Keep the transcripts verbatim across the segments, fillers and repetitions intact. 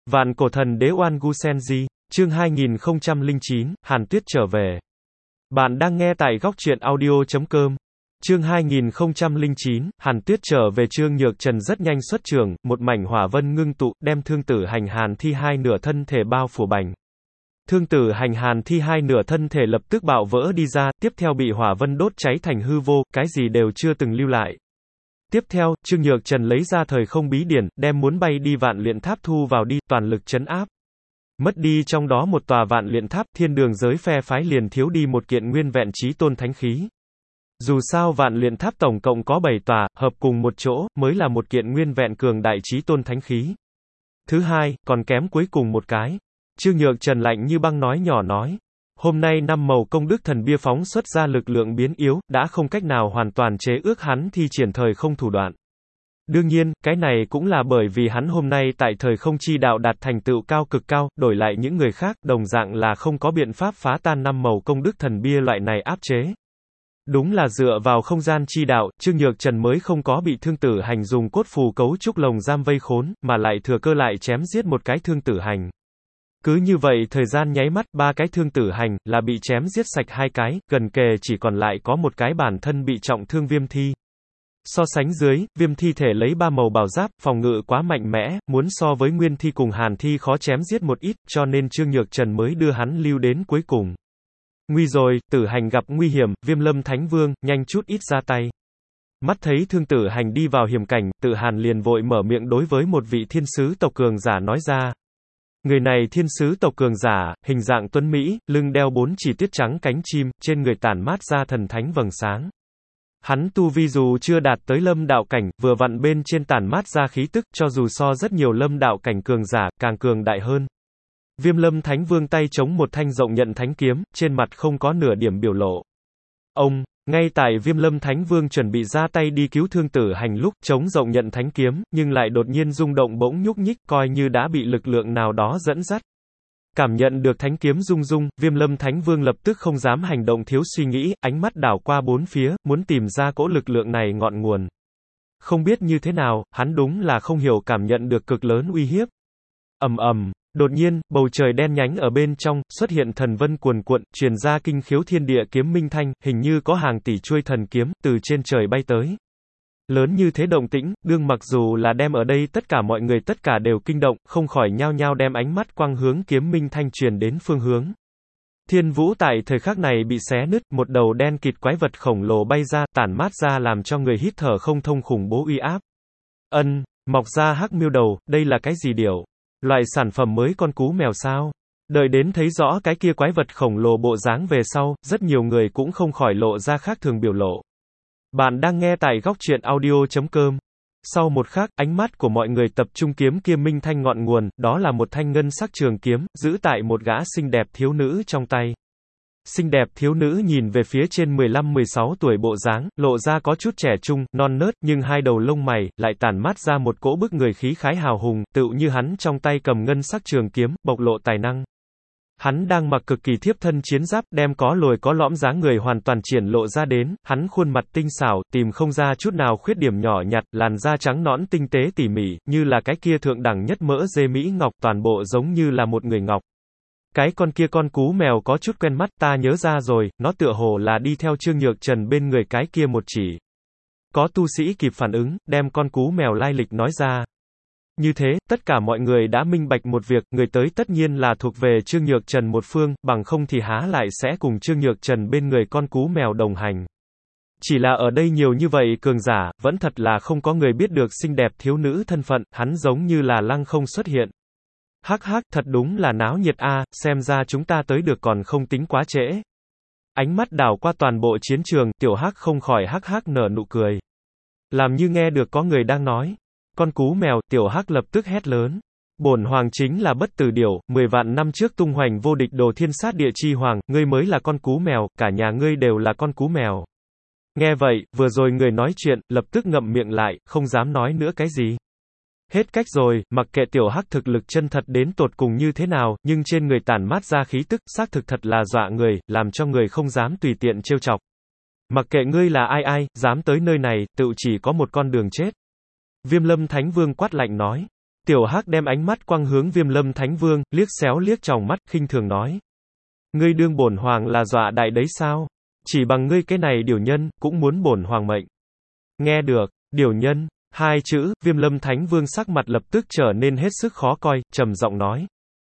Vạn cổ thần đế Oan Gu Senji, chương hai nghìn không trăm lẻ chín, Hàn Tuyết trở về. Bạn đang nghe tại góc truyện audio chấm com. Chương hai nghìn không trăm lẻ chín, Hàn Tuyết trở về. Trương Nhược Trần rất nhanh xuất trường, một mảnh hỏa vân ngưng tụ, đem Thương Tử Hành Hàn Thi hai nửa thân thể bao phủ bành. Thương Tử Hành Hàn Thi hai nửa thân thể lập tức bạo vỡ đi ra, tiếp theo bị hỏa vân đốt cháy thành hư vô, cái gì đều chưa từng lưu lại. Tiếp theo, Trương Nhược Trần lấy ra thời không bí điển, đem muốn bay đi vạn luyện tháp thu vào đi, toàn lực trấn áp. Mất đi trong đó một tòa vạn luyện tháp, thiên đường giới phe phái liền thiếu đi một kiện nguyên vẹn chí tôn thánh khí. Dù sao vạn luyện tháp tổng cộng có bảy tòa, hợp cùng một chỗ, mới là một kiện nguyên vẹn cường đại chí tôn thánh khí. Thứ hai, còn kém cuối cùng một cái. Trương Nhược Trần lạnh như băng nói nhỏ nói. Hôm nay năm màu công đức thần bia phóng xuất ra lực lượng biến yếu, đã không cách nào hoàn toàn chế ước hắn thi triển thời không thủ đoạn. Đương nhiên, cái này cũng là bởi vì hắn hôm nay tại thời không chi đạo đạt thành tựu cao cực cao, đổi lại những người khác, đồng dạng là không có biện pháp phá tan năm màu công đức thần bia loại này áp chế. Đúng là dựa vào không gian chi đạo, Trương Nhược Trần mới không có bị Thương Tử Hành dùng cốt phù cấu trúc lồng giam vây khốn, mà lại thừa cơ lại chém giết một cái Thương Tử Hành. Cứ như vậy thời gian nháy mắt, ba cái Thương Tử Hành, là bị chém giết sạch hai cái, gần kề chỉ còn lại có một cái bản thân bị trọng thương Viêm Thi. So sánh dưới, Viêm Thi thể lấy ba màu bảo giáp, phòng ngự quá mạnh mẽ, muốn so với Nguyên Thi cùng Hàn Thi khó chém giết một ít, cho nên Trương Nhược Trần mới đưa hắn lưu đến cuối cùng. Nguy rồi, Tử Hành gặp nguy hiểm, Viêm Lâm Thánh Vương, nhanh chút ít ra tay. Mắt thấy Thương Tử Hành đi vào hiểm cảnh, Tử Hàn liền vội mở miệng đối với một vị thiên sứ tộc cường giả nói ra. Người này thiên sứ tộc cường giả, hình dạng tuấn Mỹ, lưng đeo bốn chỉ tuyết trắng cánh chim, trên người tản mát ra thần thánh vầng sáng. Hắn tu vi dù chưa đạt tới lâm đạo cảnh, vừa vặn bên trên tản mát ra khí tức, cho dù so rất nhiều lâm đạo cảnh cường giả, càng cường đại hơn. Viêm Lâm Thánh Vương tay chống một thanh rộng nhận thánh kiếm, trên mặt không có nửa điểm biểu lộ. Ông, ngay tại Viêm Lâm Thánh Vương chuẩn bị ra tay đi cứu Thương Tử Hành lúc, chống rộng nhận thánh kiếm, nhưng lại đột nhiên rung động bỗng nhúc nhích, coi như đã bị lực lượng nào đó dẫn dắt. Cảm nhận được thánh kiếm rung rung, Viêm Lâm Thánh Vương lập tức không dám hành động thiếu suy nghĩ, ánh mắt đảo qua bốn phía, muốn tìm ra cỗ lực lượng này ngọn nguồn. Không biết như thế nào, hắn đúng là không hiểu cảm nhận được cực lớn uy hiếp. Ầm ầm. Đột nhiên, bầu trời đen nhánh ở bên trong, xuất hiện thần vân cuồn cuộn, truyền ra kinh khiếu thiên địa kiếm minh thanh, hình như có hàng tỷ chuôi thần kiếm, từ trên trời bay tới. Lớn như thế động tĩnh, đương mặc dù là đem ở đây tất cả mọi người tất cả đều kinh động, không khỏi nhao nhao đem ánh mắt quang hướng kiếm minh thanh truyền đến phương hướng. Thiên vũ tại thời khắc này bị xé nứt, một đầu đen kịt quái vật khổng lồ bay ra, tản mát ra làm cho người hít thở không thông khủng bố uy áp. Ân, mọc ra hắc miêu đầu, đây là cái gì điểu? Loại sản phẩm mới con cú mèo sao? Đợi đến thấy rõ cái kia quái vật khổng lồ bộ dáng về sau, rất nhiều người cũng không khỏi lộ ra khác thường biểu lộ. Bạn đang nghe tại góc truyện audio chấm com. Sau một khắc, ánh mắt của mọi người tập trung kiếm kia minh thanh ngọn nguồn, đó là một thanh ngân sắc trường kiếm, giữ tại một gã xinh đẹp thiếu nữ trong tay. Xinh đẹp thiếu nữ nhìn về phía trên mười lăm mười sáu tuổi bộ dáng, lộ ra có chút trẻ trung, non nớt, nhưng hai đầu lông mày, lại tản mát ra một cỗ bức người khí khái hào hùng, tựu như hắn trong tay cầm ngân sắc trường kiếm, bộc lộ tài năng. Hắn đang mặc cực kỳ thiếp thân chiến giáp, đem có lồi có lõm dáng người hoàn toàn triển lộ ra đến, hắn khuôn mặt tinh xảo, tìm không ra chút nào khuyết điểm nhỏ nhặt, làn da trắng nõn tinh tế tỉ mỉ, như là cái kia thượng đẳng nhất mỡ dê Mỹ ngọc, toàn bộ giống như là một người ngọc. Cái con kia con cú mèo có chút quen mắt, ta nhớ ra rồi, nó tựa hồ là đi theo Trương Nhược Trần bên người cái kia một chỉ. Có tu sĩ kịp phản ứng, đem con cú mèo lai lịch nói ra. Như thế, tất cả mọi người đã minh bạch một việc, người tới tất nhiên là thuộc về Trương Nhược Trần một phương, bằng không thì há lại sẽ cùng Trương Nhược Trần bên người con cú mèo đồng hành. Chỉ là ở đây nhiều như vậy cường giả, vẫn thật là không có người biết được xinh đẹp thiếu nữ thân phận, hắn giống như là lăng không xuất hiện. Hắc hắc, thật đúng là náo nhiệt a, xem ra chúng ta tới được còn không tính quá trễ. Ánh mắt đảo qua toàn bộ chiến trường, tiểu hắc không khỏi hắc hắc nở nụ cười. Làm như nghe được có người đang nói. Con cú mèo, tiểu hắc lập tức hét lớn. Bổn hoàng chính là bất tử điểu, mười vạn năm trước tung hoành vô địch đồ thiên sát địa chi hoàng, ngươi mới là con cú mèo, cả nhà ngươi đều là con cú mèo. Nghe vậy, vừa rồi người nói chuyện, lập tức ngậm miệng lại, không dám nói nữa cái gì. Hết cách rồi, mặc kệ tiểu hắc thực lực chân thật đến tột cùng như thế nào, nhưng trên người tản mát ra khí tức, xác thực thật là dọa người, làm cho người không dám tùy tiện trêu chọc. Mặc kệ ngươi là ai ai, dám tới nơi này, tự chỉ có một con đường chết. Viêm Lâm Thánh Vương quát lạnh nói. Tiểu Hắc đem ánh mắt quang hướng Viêm Lâm Thánh Vương, liếc xéo liếc tròng mắt, khinh thường nói. Ngươi đương bổn hoàng là dọa đại đấy sao? Chỉ bằng ngươi cái này điều nhân, cũng muốn bổn hoàng mệnh. Nghe được, điều nhân, hai chữ, Viêm Lâm Thánh Vương sắc mặt lập tức trở nên hết sức khó coi, trầm giọng nói.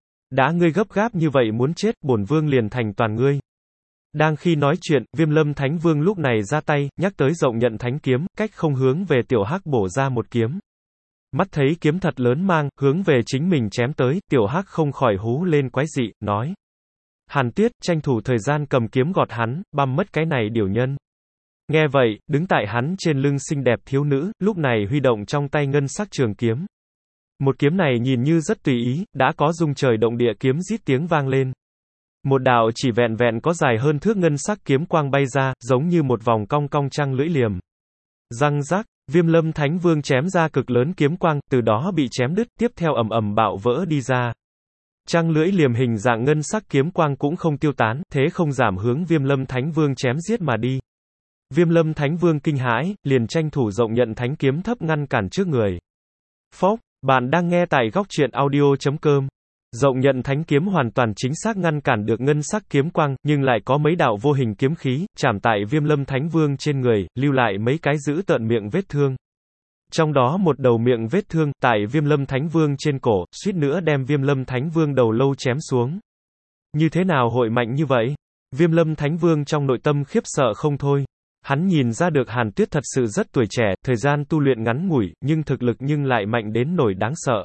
Đã ngươi gấp gáp như vậy muốn chết, bổn vương liền thành toàn ngươi. Đang khi nói chuyện, Viêm Lâm Thánh Vương lúc này ra tay, nhắc tới rộng nhận thánh kiếm, cách không hướng về Tiểu Hắc bổ ra một kiếm. Mắt thấy kiếm thật lớn mang, hướng về chính mình chém tới, Tiểu Hắc không khỏi hú lên quái dị, nói. Hàn Tuyết, tranh thủ thời gian cầm kiếm gọt hắn, băm mất cái này điều nhân. Nghe vậy, đứng tại hắn trên lưng xinh đẹp thiếu nữ, lúc này huy động trong tay ngân sắc trường kiếm. Một kiếm này nhìn như rất tùy ý, đã có rung trời động địa kiếm rít tiếng vang lên. Một đạo chỉ vẹn vẹn có dài hơn thước ngân sắc kiếm quang bay ra, giống như một vòng cong cong trăng lưỡi liềm. Răng rắc, Viêm Lâm Thánh Vương chém ra cực lớn kiếm quang, từ đó bị chém đứt, tiếp theo ầm ầm bạo vỡ đi ra. Trăng lưỡi liềm hình dạng ngân sắc kiếm quang cũng không tiêu tán, thế không giảm hướng Viêm Lâm Thánh Vương chém giết mà đi. Viêm Lâm Thánh Vương kinh hãi, liền tranh thủ rộng nhận thánh kiếm thấp ngăn cản trước người. Phốc, bạn đang nghe tại góc truyện audio chấm com. Rộng nhận thánh kiếm hoàn toàn chính xác ngăn cản được ngân sắc kiếm quang, nhưng lại có mấy đạo vô hình kiếm khí, chạm tại Viêm Lâm Thánh Vương trên người, lưu lại mấy cái dữ tợn miệng vết thương. Trong đó một đầu miệng vết thương, tại Viêm Lâm Thánh Vương trên cổ, suýt nữa đem Viêm Lâm Thánh Vương đầu lâu chém xuống. Như thế nào hội mạnh như vậy? Viêm Lâm Thánh Vương trong nội tâm khiếp sợ không thôi. Hắn nhìn ra được Hàn Tuyết thật sự rất tuổi trẻ, thời gian tu luyện ngắn ngủi, nhưng thực lực nhưng lại mạnh đến nỗi đáng sợ.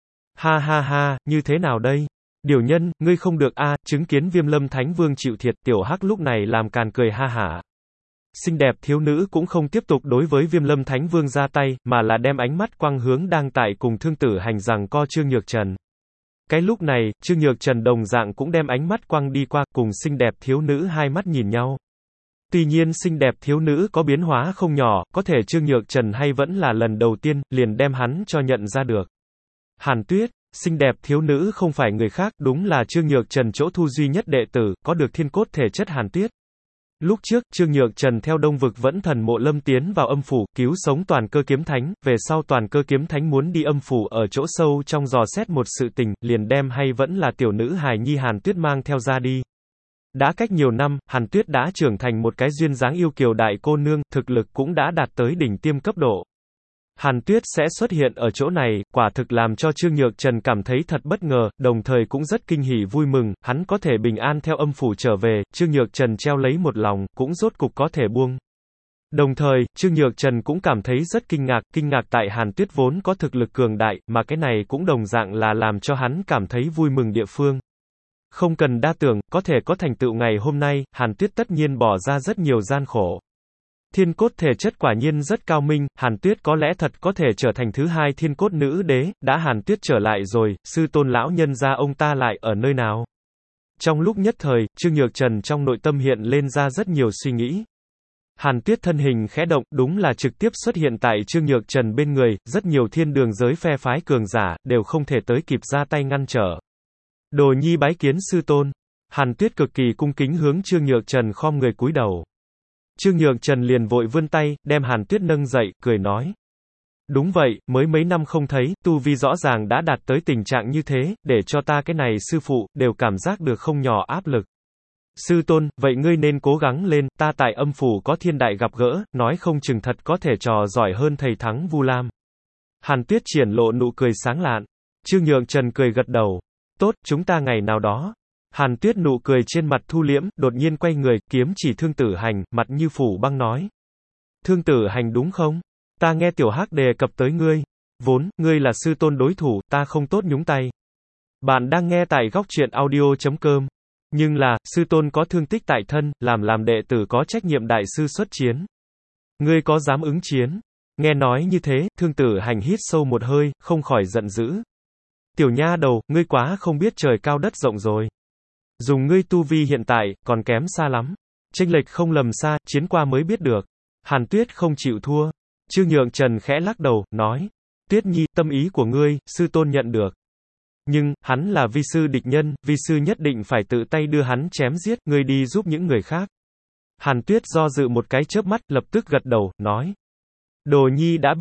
Ha ha ha, như thế nào đây? Điều nhân, ngươi không được a, chứng kiến Viêm Lâm Thánh Vương chịu thiệt, Tiểu Hắc lúc này làm càn cười ha hả. Xinh đẹp thiếu nữ cũng không tiếp tục đối với Viêm Lâm Thánh Vương ra tay, mà là đem ánh mắt quang hướng đang tại cùng Thương Tử Hành giằng co Trương Nhược Trần. Cái lúc này, Trương Nhược Trần đồng dạng cũng đem ánh mắt quang đi qua, cùng xinh đẹp thiếu nữ hai mắt nhìn nhau. Tuy nhiên xinh đẹp thiếu nữ có biến hóa không nhỏ, có thể Trương Nhược Trần hay vẫn là lần đầu tiên, liền đem hắn cho nhận ra được. Hàn Tuyết, xinh đẹp thiếu nữ không phải người khác, đúng là Trương Nhược Trần chỗ thu duy nhất đệ tử, có được thiên cốt thể chất Hàn Tuyết. Lúc trước, Trương Nhược Trần theo Đông Vực Vẫn Thần Mộ Lâm tiến vào âm phủ, cứu sống Toàn Cơ Kiếm Thánh, về sau Toàn Cơ Kiếm Thánh muốn đi âm phủ ở chỗ sâu trong dò xét một sự tình, liền đem hay vẫn là tiểu nữ hài nhi Hàn Tuyết mang theo ra đi. Đã cách nhiều năm, Hàn Tuyết đã trưởng thành một cái duyên dáng yêu kiều đại cô nương, thực lực cũng đã đạt tới đỉnh tiêm cấp độ. Hàn Tuyết sẽ xuất hiện ở chỗ này, quả thực làm cho Trương Nhược Trần cảm thấy thật bất ngờ, đồng thời cũng rất kinh hỉ vui mừng, hắn có thể bình an theo âm phủ trở về, Trương Nhược Trần treo lấy một lòng, cũng rốt cục có thể buông. Đồng thời, Trương Nhược Trần cũng cảm thấy rất kinh ngạc, kinh ngạc tại Hàn Tuyết vốn có thực lực cường đại, mà cái này cũng đồng dạng là làm cho hắn cảm thấy vui mừng địa phương. Không cần đa tưởng, có thể có thành tựu ngày hôm nay, Hàn Tuyết tất nhiên bỏ ra rất nhiều gian khổ. Thiên cốt thể chất quả nhiên rất cao minh, Hàn Tuyết có lẽ thật có thể trở thành thứ hai thiên cốt nữ đế, đã Hàn Tuyết trở lại rồi, sư tôn lão nhân gia ông ta lại ở nơi nào? Trong lúc nhất thời, Trương Nhược Trần trong nội tâm hiện lên ra rất nhiều suy nghĩ. Hàn Tuyết thân hình khẽ động, đúng là trực tiếp xuất hiện tại Trương Nhược Trần bên người, rất nhiều thiên đường giới phe phái cường giả, đều không thể tới kịp ra tay ngăn trở. Đồ nhi bái kiến sư tôn. Hàn Tuyết cực kỳ cung kính hướng Trương Nhược Trần khom người cúi đầu. Trương Nhược Trần liền vội vươn tay, đem Hàn Tuyết nâng dậy, cười nói. Đúng vậy, mới mấy năm không thấy, tu vi rõ ràng đã đạt tới tình trạng như thế, để cho ta cái này sư phụ, đều cảm giác được không nhỏ áp lực. Sư tôn, vậy ngươi nên cố gắng lên, ta tại âm phủ có thiên đại gặp gỡ, nói không chừng thật có thể trò giỏi hơn thầy thắng Vu Lam. Hàn Tuyết triển lộ nụ cười sáng lạn. Trương Nhược Trần cười gật đầu. Tốt, chúng ta ngày nào đó. Hàn Tuyết nụ cười trên mặt thu liễm, đột nhiên quay người, kiếm chỉ Thương Tử Hành, mặt như phủ băng nói. Thương Tử Hành đúng không? Ta nghe Tiểu Hắc đề cập tới ngươi. Vốn, ngươi là sư tôn đối thủ, ta không tốt nhúng tay. Bạn đang nghe tại góc truyện audio chấm com. Nhưng là, sư tôn có thương tích tại thân, làm làm đệ tử có trách nhiệm đại sư xuất chiến. Ngươi có dám ứng chiến? Nghe nói như thế, Thương Tử Hành hít sâu một hơi, không khỏi giận dữ. Tiểu nha đầu, ngươi quá không biết trời cao đất rộng rồi. Dùng ngươi tu vi hiện tại, còn kém xa lắm. Chênh lệch không lầm xa, chiến qua mới biết được. Hàn Tuyết không chịu thua. Trương Nhược Trần khẽ lắc đầu, nói. Tuyết nhi, tâm ý của ngươi, sư tôn nhận được. Nhưng, hắn là vi sư địch nhân, vi sư nhất định phải tự tay đưa hắn chém giết, ngươi đi giúp những người khác. Hàn Tuyết do dự một cái chớp mắt, lập tức gật đầu, nói. Đồ nhi đã biết.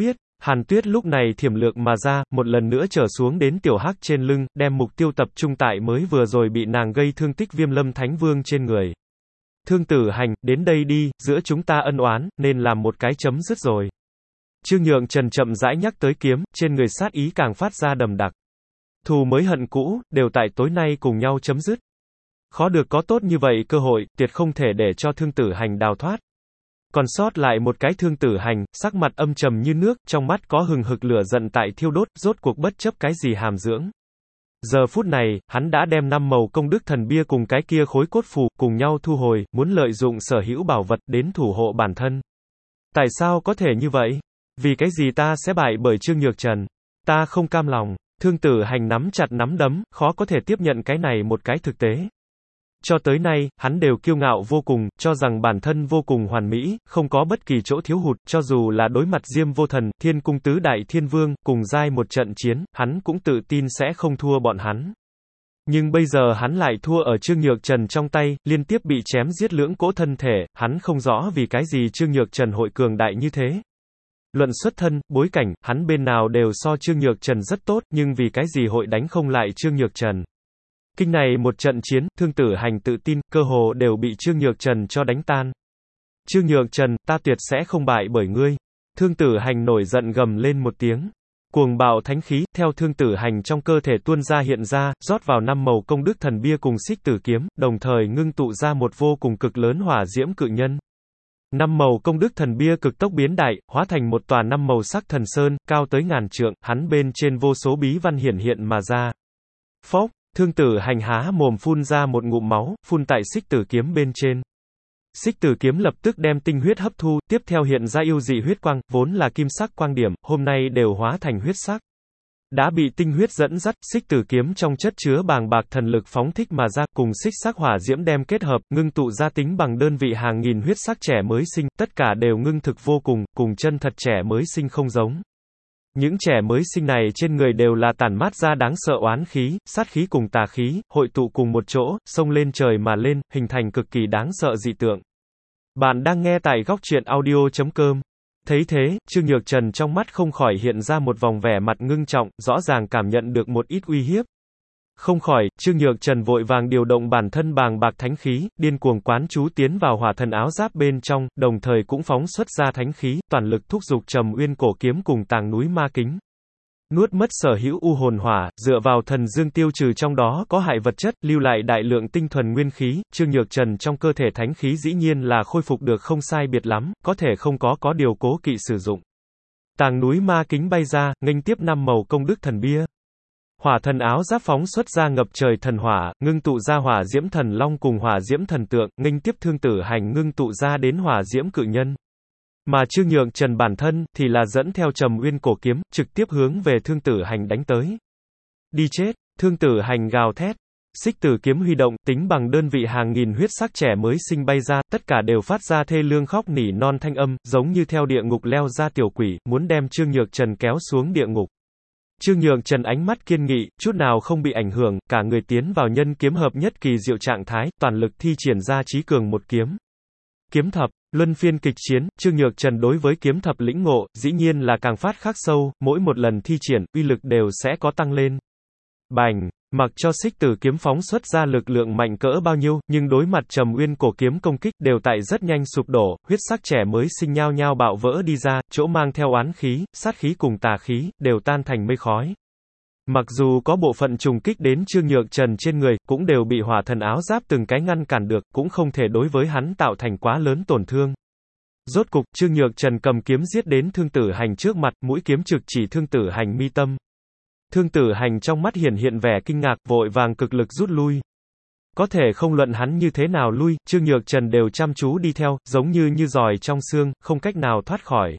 Hàn Tuyết lúc này thiểm lược mà ra, một lần nữa trở xuống đến tiểu hắc trên lưng, đem mục tiêu tập trung tại mới vừa rồi bị nàng gây thương tích Viêm Lâm Thánh Vương trên người. Thương Tử Hành, đến đây đi, giữa chúng ta ân oán, nên làm một cái chấm dứt rồi. Trương Nhượng Trần chậm rãi nhắc tới kiếm, trên người sát ý càng phát ra đầm đặc. Thù mới hận cũ, đều tại tối nay cùng nhau chấm dứt. Khó được có tốt như vậy cơ hội, tuyệt không thể để cho Thương Tử Hành đào thoát. Còn sót lại một cái Thương Tử Hành, sắc mặt âm trầm như nước, trong mắt có hừng hực lửa giận tại thiêu đốt, rốt cuộc bất chấp cái gì hàm dưỡng. Giờ phút này, hắn đã đem năm màu công đức thần bia cùng cái kia khối cốt phù, cùng nhau thu hồi, muốn lợi dụng sở hữu bảo vật, đến thủ hộ bản thân. Tại sao có thể như vậy? Vì cái gì ta sẽ bại bởi Trương Nhược Trần? Ta không cam lòng. Thương Tử Hành nắm chặt nắm đấm, khó có thể tiếp nhận cái này một cái thực tế. Cho tới nay, hắn đều kiêu ngạo vô cùng, cho rằng bản thân vô cùng hoàn mỹ, không có bất kỳ chỗ thiếu hụt, cho dù là đối mặt Diêm Vô Thần, Thiên Cung Tứ Đại Thiên Vương, cùng giai một trận chiến, hắn cũng tự tin sẽ không thua bọn hắn. Nhưng bây giờ hắn lại thua ở Trương Nhược Trần trong tay, liên tiếp bị chém giết lưỡng cỗ thân thể, hắn không rõ vì cái gì Trương Nhược Trần hội cường đại như thế. Luận xuất thân, bối cảnh, hắn bên nào đều so Trương Nhược Trần rất tốt, nhưng vì cái gì hội đánh không lại Trương Nhược Trần. Kinh này một trận chiến, Thương Tử Hành tự tin, cơ hồ đều bị Trương Nhược Trần cho đánh tan. Trương Nhược Trần, ta tuyệt sẽ không bại bởi ngươi. Thương Tử Hành nổi giận gầm lên một tiếng. Cuồng bạo thánh khí, theo Thương Tử Hành trong cơ thể tuôn ra hiện ra, rót vào năm màu công đức thần bia cùng xích tử kiếm, đồng thời ngưng tụ ra một vô cùng cực lớn hỏa diễm cự nhân. Năm màu công đức thần bia cực tốc biến đại, hóa thành một tòa năm màu sắc thần sơn, cao tới ngàn trượng, hắn bên trên vô số bí văn hiển hiện mà ra. Phốc, Thương Tử Hành há mồm phun ra một ngụm máu, phun tại xích tử kiếm bên trên. Xích tử kiếm lập tức đem tinh huyết hấp thu, tiếp theo hiện ra yêu dị huyết quang, vốn là kim sắc quang điểm, hôm nay đều hóa thành huyết sắc. Đã bị tinh huyết dẫn dắt, xích tử kiếm trong chất chứa bàng bạc thần lực phóng thích mà ra, cùng xích sắc hỏa diễm đem kết hợp, ngưng tụ ra tính bằng đơn vị hàng nghìn huyết sắc trẻ mới sinh, tất cả đều ngưng thực vô cùng, cùng chân thật trẻ mới sinh không giống. Những trẻ mới sinh này trên người đều là tản mát ra đáng sợ oán khí, sát khí cùng tà khí, hội tụ cùng một chỗ, xông lên trời mà lên, hình thành cực kỳ đáng sợ dị tượng. Bạn đang nghe tại góc truyện audio chấm com. Thấy thế, Trương Nhược Trần trong mắt không khỏi hiện ra một vòng vẻ mặt ngưng trọng, rõ ràng cảm nhận được một ít uy hiếp. Không khỏi, Trương Nhược Trần vội vàng điều động bản thân bàng bạc thánh khí, điên cuồng quán chú tiến vào hỏa thần áo giáp bên trong, đồng thời cũng phóng xuất ra thánh khí, toàn lực thúc giục Trầm Uyên cổ kiếm cùng Tàng núi ma kính. Nuốt mất sở hữu u hồn hỏa, dựa vào thần dương tiêu trừ trong đó có hại vật chất, lưu lại đại lượng tinh thuần nguyên khí, Trương Nhược Trần trong cơ thể thánh khí dĩ nhiên là khôi phục được không sai biệt lắm, có thể không có có điều cố kỵ sử dụng. Tàng núi ma kính bay ra, nghênh tiếp năm màu công đức thần bia. Hỏa thần áo giáp phóng xuất ra ngập trời thần hỏa, ngưng tụ ra hỏa diễm thần long cùng hỏa diễm thần tượng, nghênh tiếp Thương Tử Hành ngưng tụ ra đến hỏa diễm cự nhân. Mà Trương Nhược Trần bản thân, thì là dẫn theo Trầm Uyên cổ kiếm, trực tiếp hướng về Thương Tử Hành đánh tới. Đi chết, Thương Tử Hành gào thét. Xích tử kiếm huy động, tính bằng đơn vị hàng nghìn huyết sắc trẻ mới sinh bay ra, tất cả đều phát ra thê lương khóc nỉ non thanh âm, giống như theo địa ngục leo ra tiểu quỷ, muốn đem Trương Nhược Trần kéo xuống địa ngục. Trương Nhược Trần ánh mắt kiên nghị, chút nào không bị ảnh hưởng, cả người tiến vào nhân kiếm hợp nhất kỳ diệu trạng thái, toàn lực thi triển ra chí cường một kiếm. Kiếm thập, luân phiên kịch chiến, Trương Nhược Trần đối với kiếm thập lĩnh ngộ, dĩ nhiên là càng phát khắc sâu, mỗi một lần thi triển, uy lực đều sẽ có tăng lên. Bành, mặc cho xích tử kiếm phóng xuất ra lực lượng mạnh cỡ bao nhiêu, nhưng đối mặt Trầm Uyên cổ kiếm công kích, đều tại rất nhanh sụp đổ, huyết sắc trẻ mới sinh nhao nhao bạo vỡ đi ra, chỗ mang theo oán khí, sát khí cùng tà khí, đều tan thành mây khói. Mặc dù có bộ phận trùng kích đến Trương Nhược Trần trên người, cũng đều bị hỏa thần áo giáp từng cái ngăn cản được, cũng không thể đối với hắn tạo thành quá lớn tổn thương. Rốt cục, Trương Nhược Trần cầm kiếm giết đến Thương Tử Hành trước mặt, mũi kiếm trực chỉ Thương Tử Hành mi tâm. Thương Tử Hành trong mắt hiển hiện vẻ kinh ngạc, vội vàng cực lực rút lui. Có thể không luận hắn như thế nào lui, Trương Nhược Trần đều chăm chú đi theo, giống như như giòi trong xương, không cách nào thoát khỏi.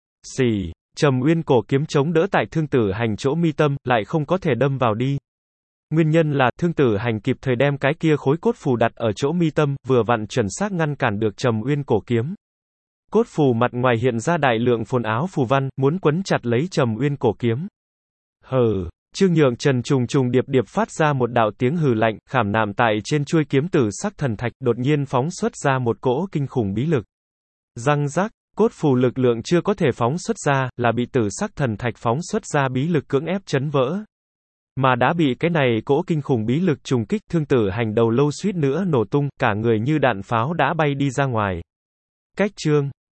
Xì, Trầm Uyên cổ kiếm chống đỡ tại Thương Tử Hành chỗ mi tâm, lại không có thể đâm vào đi. Nguyên nhân là, Thương Tử Hành kịp thời đem cái kia khối cốt phù đặt ở chỗ mi tâm, vừa vặn chuẩn xác ngăn cản được Trầm Uyên cổ kiếm. Cốt phù mặt ngoài hiện ra đại lượng phồn áo phù văn, muốn quấn chặt lấy Trầm Uyên cổ kiếm. Hừ, Trương Nhược Trần trùng trùng điệp điệp phát ra một đạo tiếng hừ lạnh, khảm nạm tại trên chuôi kiếm tử sắc thần thạch, đột nhiên phóng xuất ra một cỗ kinh khủng bí lực. Răng rắc, Cốt phù lực lượng chưa có thể phóng xuất ra, là bị tử sắc thần thạch phóng xuất ra bí lực cưỡng ép chấn vỡ. Mà đã bị cái này cỗ kinh khủng bí lực trùng kích, Thương Tử Hành đầu lâu suýt nữa nổ tung, cả người như đạn pháo đã bay đi ra ngoài. Cách chương